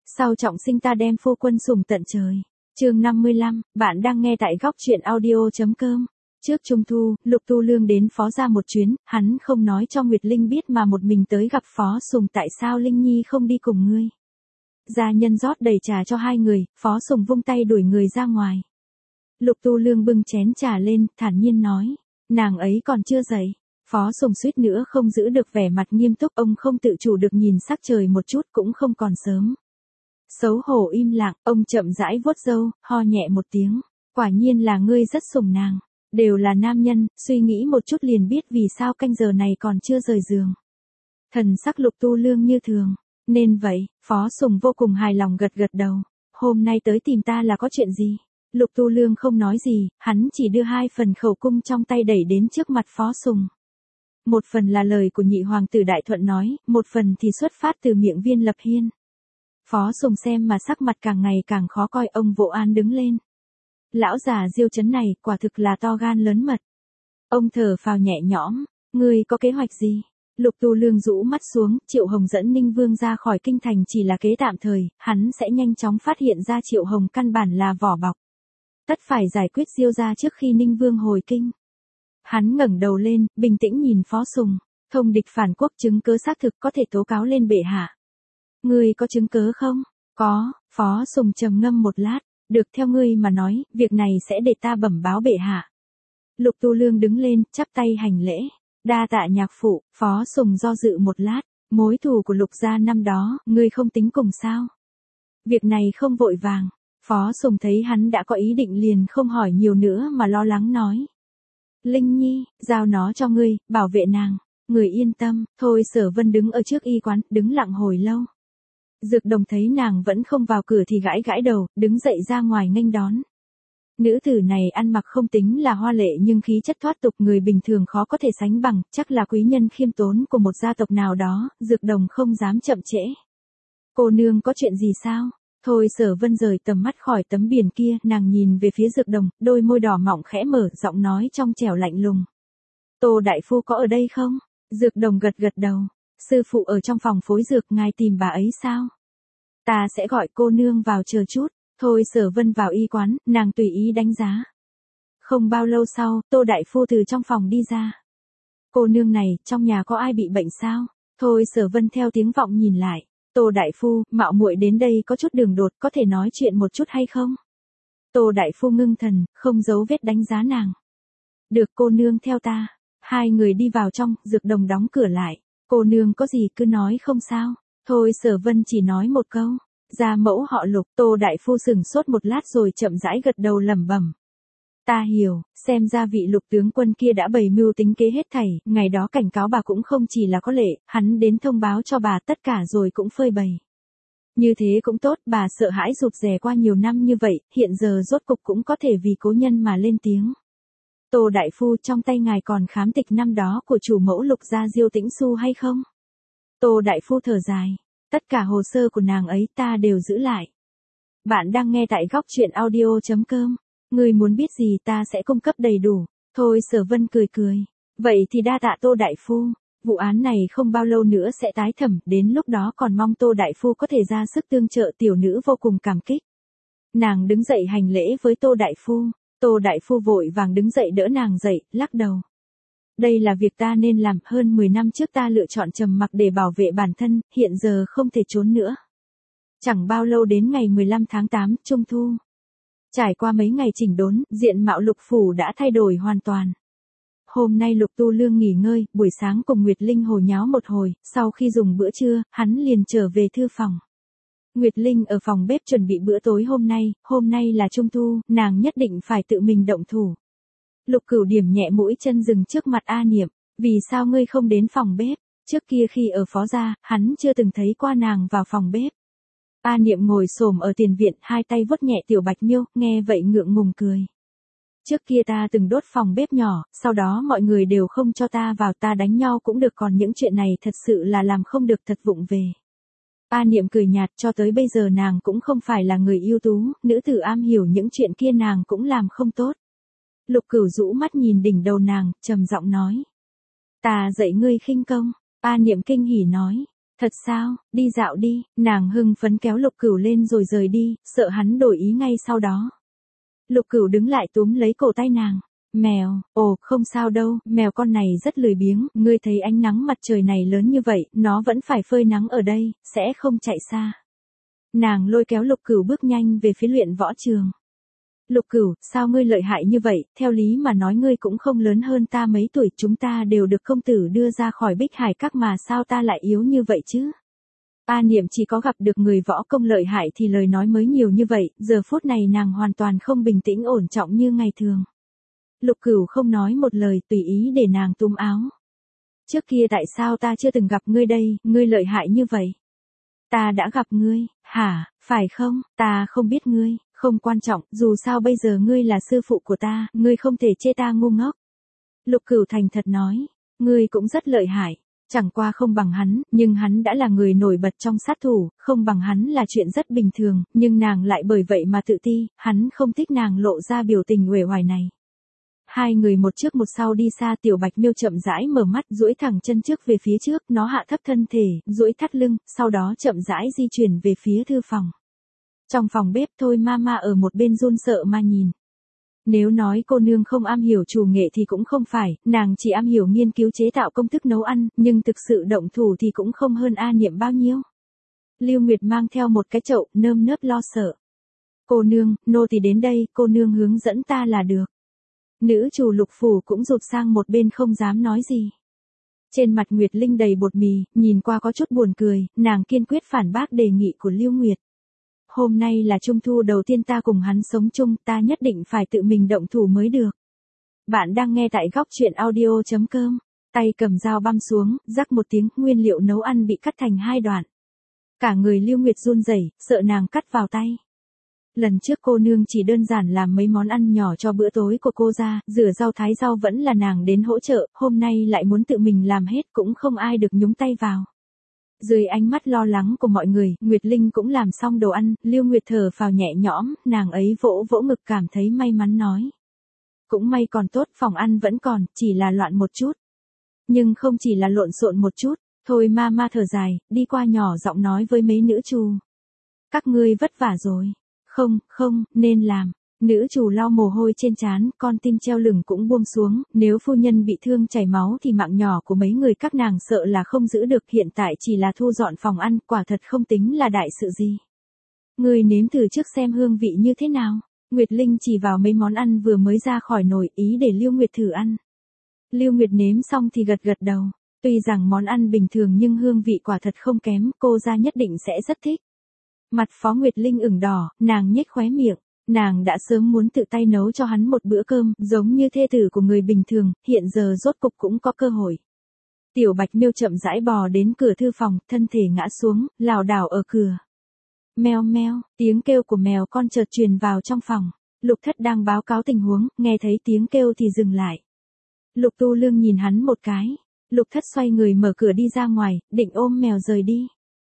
Sau trọng sinh ta đem phu quân sủng tận trời. Chương 55, bạn đang nghe tại góc truyện audio.com. Trước Trung Thu, Lục Tu Lương đến Phó gia một chuyến, hắn không nói cho Nguyệt Linh biết mà một mình tới gặp Phó Sùng. Tại sao Linh Nhi không đi cùng ngươi? Gia nhân rót đầy trà cho hai người, Phó Sùng vung tay đuổi người ra ngoài. Lục Tu Lương bưng chén trà lên, thản nhiên nói, nàng ấy còn chưa dậy. Phó Sùng suýt nữa không giữ được vẻ mặt nghiêm túc, ông không tự chủ được nhìn sắc trời một chút, cũng không còn sớm. Xấu hổ im lặng, ông chậm rãi vuốt râu, ho nhẹ một tiếng, quả nhiên là ngươi rất sủng nàng. Đều là nam nhân, suy nghĩ một chút liền biết vì sao canh giờ này còn chưa rời giường. Thần sắc Lục Tu Lương như thường, nên vậy, Phó Sùng vô cùng hài lòng gật gật đầu. Hôm nay tới tìm ta là có chuyện gì? Lục Tu Lương không nói gì, hắn chỉ đưa 2 phần khẩu cung trong tay đẩy đến trước mặt Phó Sùng. Một phần là lời của nhị hoàng tử Đại Thuận nói, một phần thì xuất phát từ miệng Viên Lập Hiên. Phó Sùng xem mà sắc mặt càng ngày càng khó coi, ông vỗ án đứng lên. Lão già Diêu Chấn này quả thực là to gan lớn mật. Ông thở phào nhẹ nhõm, ngươi có kế hoạch gì? Lục Tu Lương rũ mắt xuống, Triệu Hồng dẫn Ninh Vương ra khỏi kinh thành chỉ là kế tạm thời, hắn sẽ nhanh chóng phát hiện ra Triệu Hồng căn bản là vỏ bọc. Tất phải giải quyết Diêu gia trước khi Ninh Vương hồi kinh. Hắn ngẩng đầu lên, bình tĩnh nhìn Phó Sùng, thông địch phản quốc chứng cớ xác thực có thể tố cáo lên bệ hạ. Ngươi có chứng cớ không? Có, Phó Sùng trầm ngâm một lát. Được, theo ngươi mà nói, việc này sẽ để ta bẩm báo bệ hạ. Lục Tu Lương đứng lên, chắp tay hành lễ. Đa tạ nhạc phụ. Phó Sùng do dự một lát. Mối thù của Lục gia năm đó, ngươi không tính cùng sao? Việc này không vội vàng. Phó Sùng thấy hắn đã có ý định liền không hỏi nhiều nữa mà lo lắng nói. Linh Nhi, giao nó cho ngươi, bảo vệ nàng. Người yên tâm. Thôi Sở Vân đứng ở trước y quán, đứng lặng hồi lâu. Dược Đồng thấy nàng vẫn không vào cửa thì gãi gãi đầu, đứng dậy ra ngoài nghênh đón. Nữ tử này ăn mặc không tính là hoa lệ nhưng khí chất thoát tục, người bình thường khó có thể sánh bằng, chắc là quý nhân khiêm tốn của một gia tộc nào đó. Dược Đồng không dám chậm trễ. Cô nương có chuyện gì sao? Thôi Sở Vân rời tầm mắt khỏi tấm biển kia, nàng nhìn về phía Dược Đồng, đôi môi đỏ mọng khẽ mở, giọng nói trong trẻo lạnh lùng. Tô đại phu có ở đây không? Dược Đồng gật gật đầu. Sư phụ ở trong phòng phối dược, ngài tìm bà ấy sao? Ta sẽ gọi cô nương vào chờ chút. Thôi Sở Vân vào y quán, nàng tùy ý đánh giá. Không bao lâu sau, Tô đại phu từ trong phòng đi ra. Cô nương này, trong nhà có ai bị bệnh sao? Thôi Sở Vân theo tiếng vọng nhìn lại. Tô đại phu, mạo muội đến đây có chút đường đột, có thể nói chuyện một chút hay không? Tô đại phu ngưng thần, không giấu vết đánh giá nàng. Được, cô nương theo ta. Hai người đi vào trong, Dược Đồng đóng cửa lại. Cô nương có gì cứ nói không sao. Thôi Sở Vân chỉ nói một câu. Gia mẫu họ Lục. Tô đại phu sững sốt một lát rồi chậm rãi gật đầu lẩm bẩm. Ta hiểu, xem ra vị Lục tướng quân kia đã bày mưu tính kế hết thảy, ngày đó cảnh cáo bà cũng không chỉ là có lệ, hắn đến thông báo cho bà tất cả rồi cũng phơi bày. Như thế cũng tốt, bà sợ hãi rụt rè qua nhiều năm như vậy, hiện giờ rốt cục cũng có thể vì cố nhân mà lên tiếng. Tô đại phu, trong tay ngài còn khám tịch năm đó của chủ mẫu Lục gia Diêu Tĩnh Xu hay không? Tô đại phu thở dài. Tất cả hồ sơ của nàng ấy ta đều giữ lại. Bạn đang nghe tại góc truyện audio.com. Người muốn biết gì ta sẽ cung cấp đầy đủ. Thôi Sở Vân cười cười. Vậy thì đa tạ Tô đại phu. Vụ án này không bao lâu nữa sẽ tái thẩm, đến lúc đó còn mong Tô đại phu có thể ra sức tương trợ. Tiểu nữ vô cùng cảm kích. Nàng đứng dậy hành lễ với Tô đại phu. Tô đại phu vội vàng đứng dậy đỡ nàng dậy, lắc đầu. Đây là việc ta nên làm, hơn 10 năm trước ta lựa chọn trầm mặc để bảo vệ bản thân, hiện giờ không thể trốn nữa. Chẳng bao lâu đến ngày 15 tháng 8, Trung Thu. Trải qua mấy ngày chỉnh đốn, diện mạo Lục phủ đã thay đổi hoàn toàn. Hôm nay Lục Tu Lương nghỉ ngơi, buổi sáng cùng Nguyệt Linh hồ nháo một hồi, sau khi dùng bữa trưa, hắn liền trở về thư phòng. Nguyệt Linh ở phòng bếp chuẩn bị bữa tối hôm nay là Trung Thu, nàng nhất định phải tự mình động thủ. Lục Cửu điểm nhẹ mũi chân dừng trước mặt A Niệm, vì sao ngươi không đến phòng bếp? Trước kia khi ở Phó gia, hắn chưa từng thấy qua nàng vào phòng bếp. A Niệm ngồi xổm ở tiền viện, hai tay vuốt nhẹ tiểu Bạch Miêu, nghe vậy ngượng ngùng cười. Trước kia ta từng đốt phòng bếp nhỏ, sau đó mọi người đều không cho ta vào, ta đánh nhau cũng được, còn những chuyện này thật sự là làm không được, thật vụng về. A Niệm cười nhạt, cho tới bây giờ nàng cũng không phải là người ưu tú, nữ tử am hiểu những chuyện kia nàng cũng làm không tốt. Lục Cửu rũ mắt nhìn đỉnh đầu nàng, trầm giọng nói. Ta dạy ngươi khinh công. A Niệm kinh hỉ nói. Thật sao, đi dạo đi, nàng hưng phấn kéo Lục Cửu lên rồi rời đi, sợ hắn đổi ý ngay sau đó. Lục Cửu đứng lại túm lấy cổ tay nàng. Mèo, ồ, không sao đâu, mèo con này rất lười biếng, ngươi thấy ánh nắng mặt trời này lớn như vậy, nó vẫn phải phơi nắng ở đây, sẽ không chạy xa. Nàng lôi kéo Lục Cửu bước nhanh về phía luyện võ trường. Lục Cửu, sao ngươi lợi hại như vậy, theo lý mà nói ngươi cũng không lớn hơn ta mấy tuổi, chúng ta đều được công tử đưa ra khỏi Bích Hải Các mà sao ta lại yếu như vậy chứ? A Niệm chỉ có gặp được người võ công lợi hại thì lời nói mới nhiều như vậy, giờ phút này nàng hoàn toàn không bình tĩnh ổn trọng như ngày thường. Lục Cửu không nói một lời, tùy ý để nàng túm áo. Trước kia tại sao ta chưa từng gặp ngươi đây, ngươi lợi hại như vậy? Ta đã gặp ngươi, hả, phải không, ta không biết ngươi, không quan trọng, dù sao bây giờ ngươi là sư phụ của ta, ngươi không thể chê ta ngu ngốc. Lục Cửu thành thật nói, ngươi cũng rất lợi hại, chẳng qua không bằng hắn, nhưng hắn đã là người nổi bật trong sát thủ, không bằng hắn là chuyện rất bình thường, nhưng nàng lại bởi vậy mà tự ti, hắn không thích nàng lộ ra biểu tình uể oải này. Hai người một trước một sau đi xa, Tiểu Bạch Miêu chậm rãi mở mắt, duỗi thẳng chân trước về phía trước, nó hạ thấp thân thể, duỗi thắt lưng, sau đó chậm rãi di chuyển về phía thư phòng. Trong phòng bếp Thôi Mama ở một bên run sợ mà nhìn. Nếu nói cô nương không am hiểu chủ nghệ thì cũng không phải, nàng chỉ am hiểu nghiên cứu chế tạo công thức nấu ăn, nhưng thực sự động thủ thì cũng không hơn A Niệm bao nhiêu. Lưu Nguyệt mang theo một cái chậu, nơm nớp lo sợ. Cô nương, nô tỳ đến đây, cô nương hướng dẫn ta là được. Nữ chủ Lục phủ cũng rụt sang một bên không dám nói gì. Trên mặt Nguyệt Linh đầy bột mì, nhìn qua có chút buồn cười, nàng kiên quyết phản bác đề nghị của Lưu Nguyệt. Hôm nay là trung thu đầu tiên ta cùng hắn sống chung, ta nhất định phải tự mình động thủ mới được. Bạn đang nghe tại góc truyện audio.com. Tay cầm dao băm xuống, rắc một tiếng, nguyên liệu nấu ăn bị cắt thành hai đoạn. Cả người Lưu Nguyệt run rẩy, sợ nàng cắt vào tay. Lần trước cô nương chỉ đơn giản làm mấy món ăn nhỏ cho bữa tối của cô ra, rửa rau thái rau vẫn là nàng đến hỗ trợ, hôm nay lại muốn tự mình làm hết cũng không ai được nhúng tay vào. Dưới ánh mắt lo lắng của mọi người, Nguyệt Linh cũng làm xong đồ ăn, Lưu Nguyệt thở phào nhẹ nhõm, nàng ấy vỗ vỗ ngực cảm thấy may mắn nói. Cũng may còn tốt, phòng ăn vẫn còn, chỉ là loạn một chút. Nhưng không chỉ là lộn xộn một chút, Thôi Mama thở dài, đi qua nhỏ giọng nói với mấy nữ trù. Các ngươi vất vả rồi. Không, nên làm. Nữ chủ lau mồ hôi trên trán, con tim treo lửng cũng buông xuống, nếu phu nhân bị thương chảy máu thì mạng nhỏ của mấy người các nàng sợ là không giữ được, hiện tại chỉ là thu dọn phòng ăn, quả thật không tính là đại sự gì. Người nếm thử trước xem hương vị như thế nào. Nguyệt Linh chỉ vào mấy món ăn vừa mới ra khỏi nồi, ý để Lưu Nguyệt thử ăn. Lưu Nguyệt nếm xong thì gật gật đầu. Tuy rằng món ăn bình thường nhưng hương vị quả thật không kém, cô ra nhất định sẽ rất thích. Mặt Phó Nguyệt Linh ửng đỏ, nàng nhếch khóe miệng. Nàng đã sớm muốn tự tay nấu cho hắn một bữa cơm, giống như thê tử của người bình thường, hiện giờ rốt cục cũng có cơ hội. Tiểu Bạch Miêu chậm rãi bò đến cửa thư phòng, thân thể ngã xuống, lảo đảo ở cửa. Meo meo, tiếng kêu của mèo con chợt truyền vào trong phòng. Lục Thất đang báo cáo tình huống, nghe thấy tiếng kêu thì dừng lại. Lục Tu Lương nhìn hắn một cái. Lục Thất xoay người mở cửa đi ra ngoài, định ôm mèo rời đi.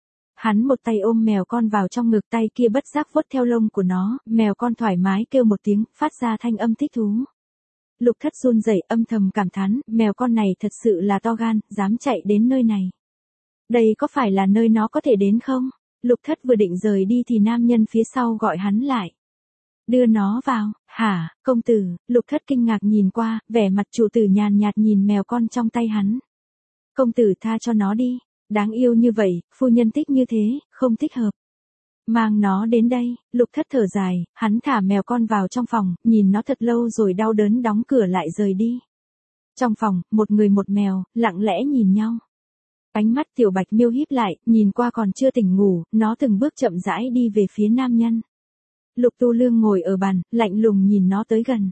Hắn một tay ôm mèo con vào trong ngực, tay kia bất giác vuốt theo lông của nó, mèo con thoải mái kêu một tiếng, phát ra thanh âm thích thú. Lục Thất run rẩy, âm thầm cảm thán, mèo con này thật sự là to gan, dám chạy đến nơi này. Đây có phải là nơi nó có thể đến không? Lục Thất vừa định rời đi thì nam nhân phía sau gọi hắn lại. Đưa nó vào, hả, công tử? Lục Thất kinh ngạc nhìn qua, vẻ mặt chủ tử nhàn nhạt nhìn mèo con trong tay hắn. Công tử tha cho nó đi. Đáng yêu như vậy, phu nhân thích như thế, không thích hợp. Mang nó đến đây. Lục Thất thở dài, hắn thả mèo con vào trong phòng, nhìn nó thật lâu rồi đau đớn đóng cửa lại rời đi. Trong phòng, một người một mèo, lặng lẽ nhìn nhau. Ánh mắt Tiểu Bạch Miêu híp lại, nhìn qua còn chưa tỉnh ngủ, nó từng bước chậm rãi đi về phía nam nhân. Lục Tu Lương ngồi ở bàn, lạnh lùng nhìn nó tới gần.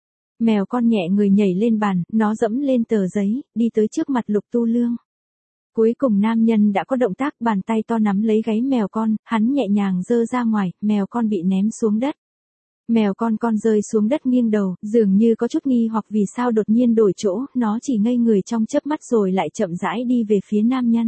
Mèo con nhẹ người nhảy lên bàn, nó dẫm lên tờ giấy, đi tới trước mặt Lục Tu Lương. Cuối cùng nam nhân đã có động tác, bàn tay to nắm lấy gáy mèo con, hắn nhẹ nhàng giơ ra ngoài, mèo con bị ném xuống đất. Mèo con rơi xuống đất nghiêng đầu, dường như có chút nghi hoặc vì sao đột nhiên đổi chỗ, nó chỉ ngây người trong chớp mắt rồi lại chậm rãi đi về phía nam nhân.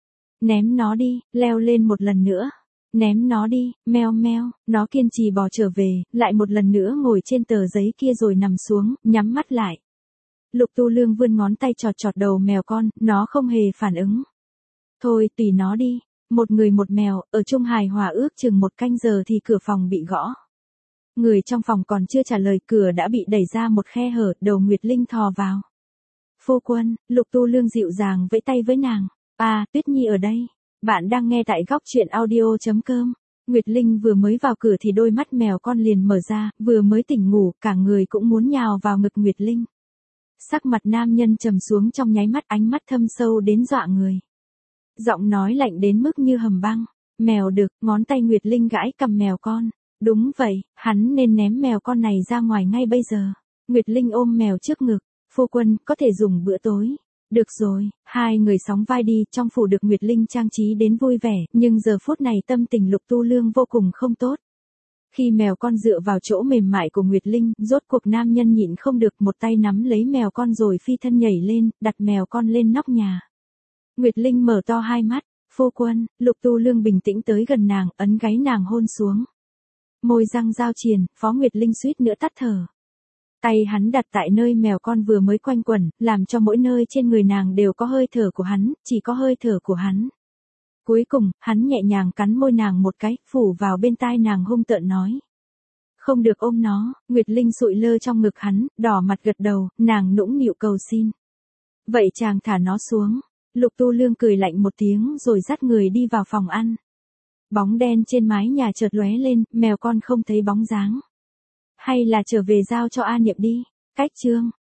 Ném nó đi, leo lên một lần nữa. Ném nó đi, meo meo, nó kiên trì bò trở về, lại một lần nữa ngồi trên tờ giấy kia rồi nằm xuống, nhắm mắt lại. Lục Tu Lương vươn ngón tay chọt chọt đầu mèo con, nó không hề phản ứng. Thôi tùy nó đi, một người một mèo, ở chung hài hòa ước chừng 1 canh giờ thì cửa phòng bị gõ. Người trong phòng còn chưa trả lời cửa đã bị đẩy ra một khe hở, đầu Nguyệt Linh thò vào. Phu quân, Lục Tu Lương dịu dàng vẫy tay với nàng. À, Tuyết Nhi ở đây. Bạn đang nghe tại góc chuyện audio.com. Nguyệt Linh vừa mới vào cửa thì đôi mắt mèo con liền mở ra, vừa mới tỉnh ngủ, cả người cũng muốn nhào vào ngực Nguyệt Linh. Sắc mặt nam nhân trầm xuống trong nháy mắt, ánh mắt thâm sâu đến dọa người. Giọng nói lạnh đến mức như hầm băng. Mèo đực, ngón tay Nguyệt Linh gãi cầm mèo con. Đúng vậy, hắn nên ném mèo con này ra ngoài ngay bây giờ. Nguyệt Linh ôm mèo trước ngực. Phu quân, có thể dùng bữa tối. Được rồi, hai người sóng vai đi, trong phủ được Nguyệt Linh trang trí đến vui vẻ, nhưng giờ phút này tâm tình Lục Tu Lương vô cùng không tốt. Khi mèo con dựa vào chỗ mềm mại của Nguyệt Linh, rốt cuộc nam nhân nhịn không được, một tay nắm lấy mèo con rồi phi thân nhảy lên, đặt mèo con lên nóc nhà. Nguyệt Linh mở to hai mắt. Phu quân, Lục Tu Lương bình tĩnh tới gần nàng, ấn gáy nàng hôn xuống. Môi răng giao triền, Phó Nguyệt Linh suýt nữa tắt thở. Tay hắn đặt tại nơi mèo con vừa mới quanh quẩn, làm cho mỗi nơi trên người nàng đều có hơi thở của hắn, chỉ có hơi thở của hắn. Cuối cùng, hắn nhẹ nhàng cắn môi nàng một cái, phủ vào bên tai nàng hung tợn nói. Không được ôm nó. Nguyệt Linh sụi lơ trong ngực hắn, đỏ mặt gật đầu, nàng nũng nịu cầu xin. Vậy chàng thả nó xuống. Lục Tu Lương cười lạnh một tiếng rồi dắt người đi vào phòng ăn. Bóng đen trên mái nhà chợt lóe lên, mèo con không thấy bóng dáng. Hay là trở về giao cho A Niệm đi. Cách chương